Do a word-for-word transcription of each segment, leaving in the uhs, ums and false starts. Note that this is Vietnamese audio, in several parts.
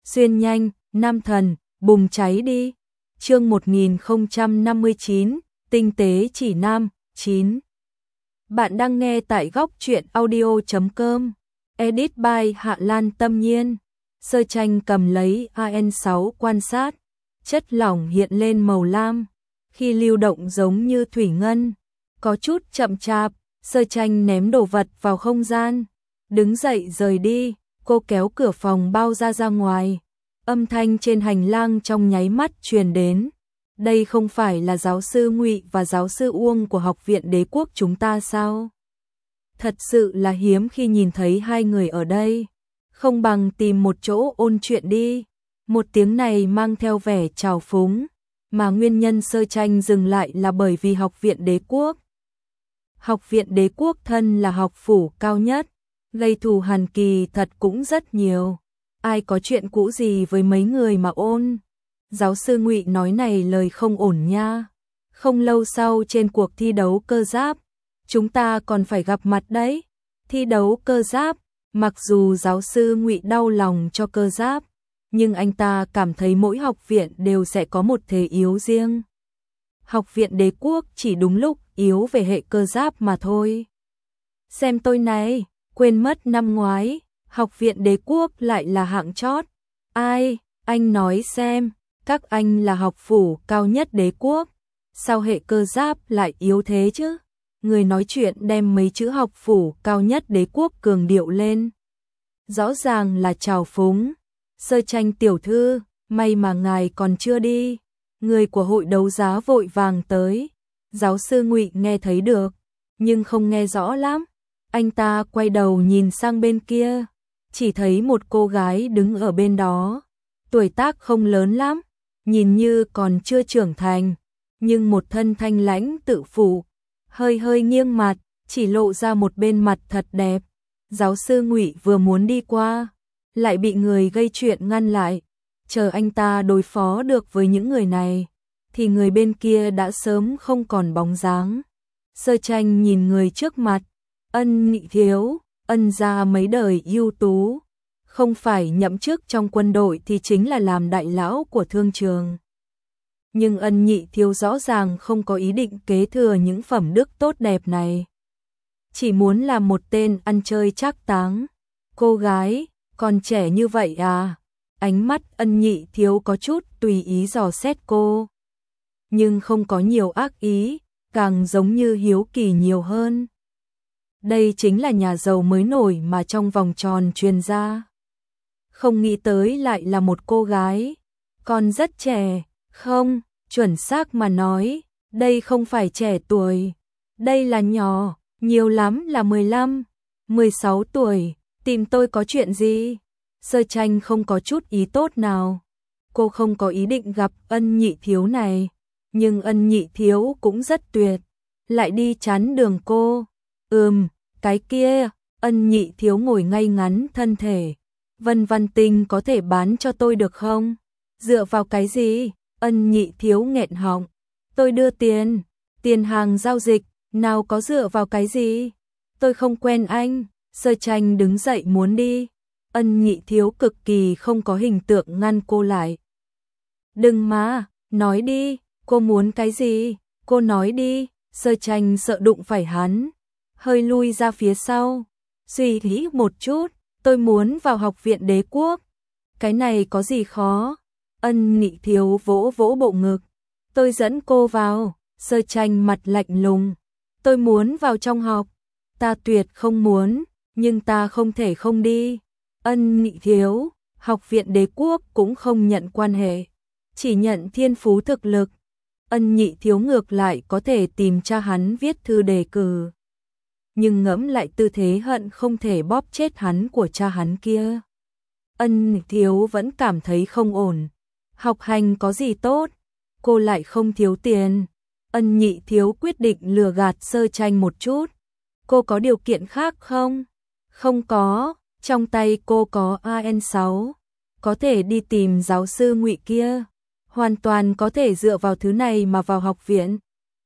Xuyên nhanh, nam thần, bùng cháy đi. Chương một nghìn không trăm năm mươi chín, tinh tế chỉ nam, chín. Bạn đang nghe tại góc truyện audio chấm com. Edit by Hạ Lan Tâm Nhiên. Sơ tranh cầm lấy A N sáu quan sát. Chất lỏng hiện lên màu lam. Khi lưu động giống như thủy ngân. Có chút chậm chạp, sơ tranh ném đồ vật vào không gian. Đứng dậy rời đi, cô kéo cửa phòng bao ra ra ngoài. Âm thanh trên hành lang trong nháy mắt truyền đến. Đây không phải là giáo sư Ngụy và giáo sư Uông của Học viện Đế quốc chúng ta sao? Thật sự là hiếm khi nhìn thấy hai người ở đây. Không bằng tìm một chỗ ôn chuyện đi. Một tiếng này mang theo vẻ trào phúng. Mà nguyên nhân sơ tranh dừng lại là bởi vì Học viện Đế quốc. Học viện Đế quốc thân là học phủ cao nhất. Gây thù hằn kỳ thật cũng rất nhiều. Ai có chuyện cũ gì với mấy người mà ôn. Giáo sư Ngụy nói này lời không ổn nha. Không lâu sau trên cuộc thi đấu cơ giáp, chúng ta còn phải gặp mặt đấy. Thi đấu cơ giáp, mặc dù giáo sư Ngụy đau lòng cho cơ giáp, nhưng anh ta cảm thấy mỗi học viện đều sẽ có một thế yếu riêng. Học viện Đế quốc chỉ đúng lúc yếu về hệ cơ giáp mà thôi. Xem tôi này, quên mất năm ngoái, Học viện Đế quốc lại là hạng chót. Ai, anh nói xem, các anh là học phủ cao nhất Đế quốc, sao hệ cơ giáp lại yếu thế chứ? Người nói chuyện đem mấy chữ học phủ cao nhất Đế quốc cường điệu lên. Rõ ràng là trào phúng. Sơ tranh tiểu thư, may mà ngài còn chưa đi. Người của hội đấu giá vội vàng tới. Giáo sư Ngụy nghe thấy được, nhưng không nghe rõ lắm. Anh ta quay đầu nhìn sang bên kia, chỉ thấy một cô gái đứng ở bên đó. Tuổi tác không lớn lắm, nhìn như còn chưa trưởng thành, nhưng một thân thanh lãnh tự phụ, hơi hơi nghiêng mặt, chỉ lộ ra một bên mặt thật đẹp. Giáo sư Ngụy vừa muốn đi qua, lại bị người gây chuyện ngăn lại. Chờ anh ta đối phó được với những người này, thì người bên kia đã sớm không còn bóng dáng. Sơ tranh nhìn người trước mặt, Ân Nhị Thiếu, Ân gia mấy đời ưu tú, không phải nhậm chức trong quân đội thì chính là làm đại lão của thương trường. Nhưng Ân Nhị Thiếu rõ ràng không có ý định kế thừa những phẩm đức tốt đẹp này. Chỉ muốn làm một tên ăn chơi trác táng. Cô gái, còn trẻ như vậy à? Ánh mắt Ân Nhị Thiếu có chút tùy ý dò xét cô. Nhưng không có nhiều ác ý, càng giống như hiếu kỳ nhiều hơn. Đây chính là nhà giàu mới nổi mà trong vòng tròn truyền ra. Không nghĩ tới lại là một cô gái, còn rất trẻ, không, chuẩn xác mà nói, đây không phải trẻ tuổi, đây là nhỏ, nhiều lắm là mười lăm, mười sáu tuổi, tìm tôi có chuyện gì? Sơ tranh không có chút ý tốt nào. Cô không có ý định gặp Ân Nhị Thiếu này, nhưng Ân Nhị Thiếu cũng rất tuyệt, lại đi chắn đường cô. Ừm, cái kia, Ân Nhị Thiếu ngồi ngay ngắn thân thể. Vân Văn Tinh có thể bán cho tôi được không? Dựa vào cái gì? Ân Nhị Thiếu nghẹn họng. Tôi đưa tiền, tiền hàng giao dịch, nào có dựa vào cái gì? Tôi không quen anh. Sơ tranh đứng dậy muốn đi. Ân Nhị Thiếu cực kỳ không có hình tượng ngăn cô lại. Đừng mà, nói đi, cô muốn cái gì? Cô nói đi. Sơ tranh sợ đụng phải hắn, hơi lui ra phía sau. Suy nghĩ một chút, tôi muốn vào Học viện Đế quốc. Cái này có gì khó? Ân Nhị Thiếu vỗ vỗ bộ ngực. Tôi dẫn cô vào. Sơ tranh mặt lạnh lùng. Tôi muốn vào trong học. Ta tuyệt không muốn, nhưng ta không thể không đi. Ân Nhị Thiếu, Học viện Đế quốc cũng không nhận quan hệ, chỉ nhận thiên phú thực lực. Ân Nhị Thiếu ngược lại có thể tìm cha hắn viết thư đề cử. Nhưng ngẫm lại tư thế hận không thể bóp chết hắn của cha hắn kia. Ân Nhị Thiếu vẫn cảm thấy không ổn. Học hành có gì tốt, cô lại không thiếu tiền. Ân Nhị Thiếu quyết định lừa gạt sơ tranh một chút. Cô có điều kiện khác không? Không có, trong tay cô có A N sáu, có thể đi tìm giáo sư Ngụy kia, hoàn toàn có thể dựa vào thứ này mà vào học viện.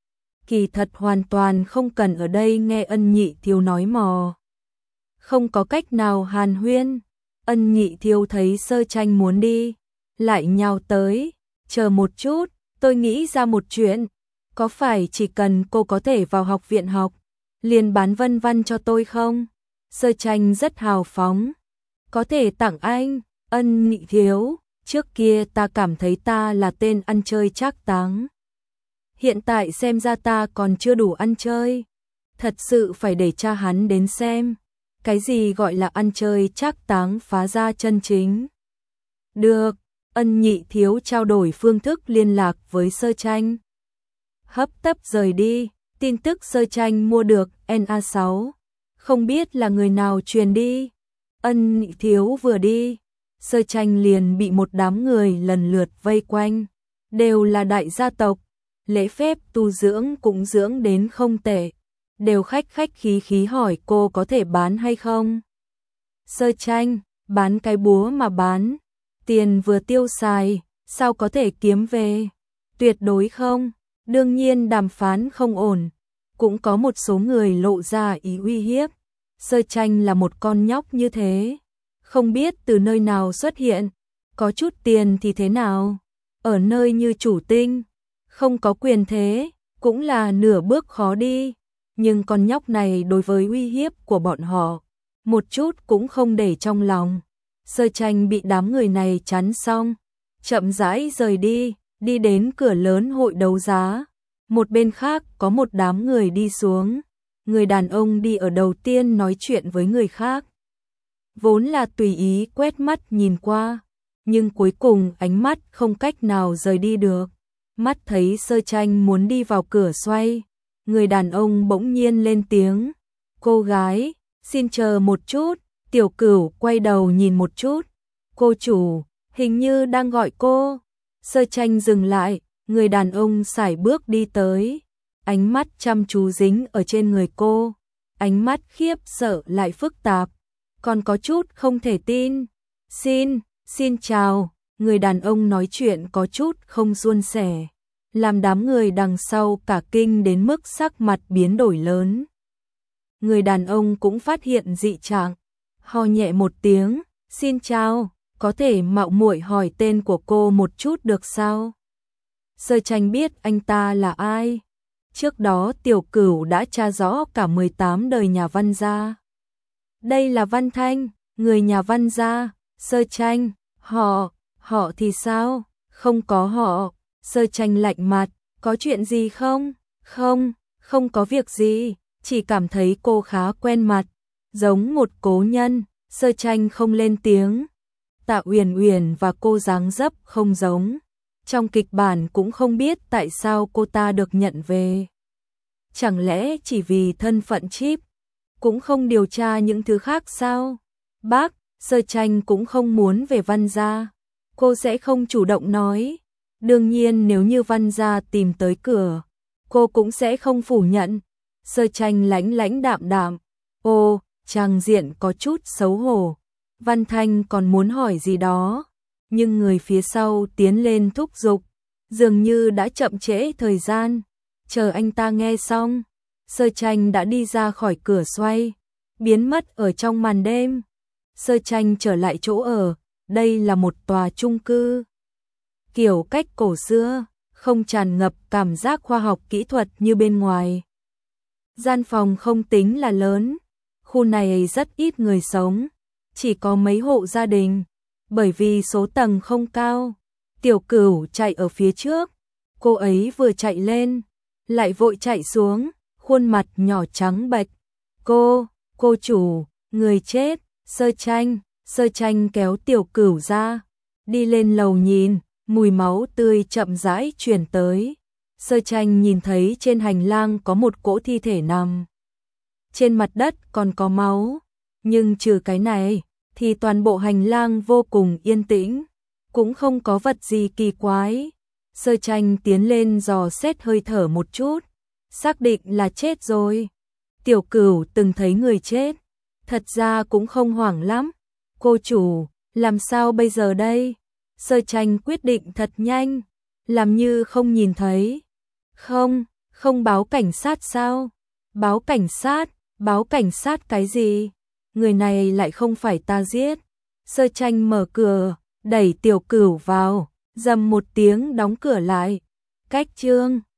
Kỳ thật hoàn toàn không cần ở đây nghe Ân Nhị Thiếu nói mò. Không có cách nào hàn huyên. Ân Nhị Thiếu thấy Sơ Tranh muốn đi, lại nhào tới, chờ một chút, tôi nghĩ ra một chuyện, có phải chỉ cần cô có thể vào học viện học, liền bán vân vân cho tôi không? Sơ Tranh rất hào phóng, có thể tặng anh. Ân Nhị Thiếu, trước kia ta cảm thấy ta là tên ăn chơi trác táng. Hiện tại xem ra ta còn chưa đủ ăn chơi. Thật sự phải để cha hắn đến xem. Cái gì gọi là ăn chơi trác táng phá ra chân chính. Được, Ân Nhị Thiếu trao đổi phương thức liên lạc với Sơ Tranh. Hấp tấp rời đi, tin tức Sơ Tranh mua được N A sáu. Không biết là người nào truyền đi. Ân Nhị Thiếu vừa đi, Sơ Tranh liền bị một đám người lần lượt vây quanh, đều là đại gia tộc, lễ phép tu dưỡng cũng dưỡng đến không tệ, đều khách khách khí khí hỏi cô có thể bán hay không. Sơ Tranh, bán cái búa mà bán, tiền vừa tiêu xài, sao có thể kiếm về? Tuyệt đối không, đương nhiên đàm phán không ổn, cũng có một số người lộ ra ý uy hiếp. Sơ Tranh là một con nhóc như thế, không biết từ nơi nào xuất hiện, có chút tiền thì thế nào, ở nơi như Chủ Tinh, không có quyền thế, cũng là nửa bước khó đi, nhưng con nhóc này đối với uy hiếp của bọn họ, một chút cũng không để trong lòng. Sơ Tranh bị đám người này chắn xong, chậm rãi rời đi, đi đến cửa lớn hội đấu giá, một bên khác có một đám người đi xuống. Người đàn ông đi ở đầu tiên nói chuyện với người khác. Vốn là tùy ý quét mắt nhìn qua, nhưng cuối cùng ánh mắt không cách nào rời đi được. Mắt thấy Sơ Tranh muốn đi vào cửa xoay, người đàn ông bỗng nhiên lên tiếng. Cô gái, xin chờ một chút, Tiểu Cửu quay đầu nhìn một chút. Cô chủ, hình như đang gọi cô. Sơ Tranh dừng lại, người đàn ông sải bước đi tới. Ánh mắt chăm chú dính ở trên người cô, ánh mắt khiếp sợ lại phức tạp, còn có chút không thể tin. Xin, xin chào, người đàn ông nói chuyện có chút không suôn sẻ, làm đám người đằng sau cả kinh đến mức sắc mặt biến đổi lớn. Người đàn ông cũng phát hiện dị trạng, ho nhẹ một tiếng, xin chào, có thể mạo muội hỏi tên của cô một chút được sao? Sơ Tranh biết anh ta là ai. Trước đó Tiểu Cửu đã tra rõ cả mười tám đời nhà Văn gia. Đây là Văn Thanh, người nhà Văn gia. Sơ Tranh, họ, họ thì sao? Không có họ. Sơ Tranh lạnh mặt, có chuyện gì không? Không, không có việc gì, chỉ cảm thấy cô khá quen mặt, giống một cố nhân. Sơ Tranh không lên tiếng. Tạ Uyển Uyển và cô dáng dấp không giống. Trong kịch bản cũng không biết tại sao cô ta được nhận về. Chẳng lẽ chỉ vì thân phận chip, cũng không điều tra những thứ khác sao? Bác, Sơ Tranh cũng không muốn về Văn gia. Cô sẽ không chủ động nói. Đương nhiên nếu như Văn gia tìm tới cửa, cô cũng sẽ không phủ nhận. Sơ Tranh lãnh lãnh đạm đạm. Ô, tràng diện có chút xấu hổ. Văn Thanh còn muốn hỏi gì đó, nhưng người phía sau tiến lên thúc giục, dường như đã chậm trễ thời gian. Chờ anh ta nghe xong, Sơ Tranh đã đi ra khỏi cửa xoay, biến mất ở trong màn đêm. Sơ Tranh trở lại chỗ ở, đây là một tòa chung cư. Kiểu cách cổ xưa, không tràn ngập cảm giác khoa học kỹ thuật như bên ngoài. Gian phòng không tính là lớn, khu này rất ít người sống, chỉ có mấy hộ gia đình. Bởi vì số tầng không cao, Tiểu Cửu chạy ở phía trước, cô ấy vừa chạy lên, lại vội chạy xuống, khuôn mặt nhỏ trắng bệch. Cô, cô chủ, người chết. Sơ Tranh, Sơ Tranh kéo Tiểu Cửu ra, đi lên lầu nhìn, mùi máu tươi chậm rãi truyền tới. Sơ Tranh nhìn thấy trên hành lang có một cỗ thi thể nằm. Trên mặt đất còn có máu, nhưng trừ cái này thì toàn bộ hành lang vô cùng yên tĩnh, cũng không có vật gì kỳ quái. Sơ Tranh tiến lên dò xét hơi thở một chút, xác định là chết rồi. Tiểu Cửu từng thấy người chết, thật ra cũng không hoảng lắm. Cô chủ, làm sao bây giờ đây? Sơ Tranh quyết định thật nhanh, làm như không nhìn thấy. Không, không báo cảnh sát sao? Báo cảnh sát, báo cảnh sát cái gì? Người này lại không phải ta giết. Sơ Tranh mở cửa, đẩy Tiểu Cửu vào, dầm một tiếng đóng cửa lại. Cách chương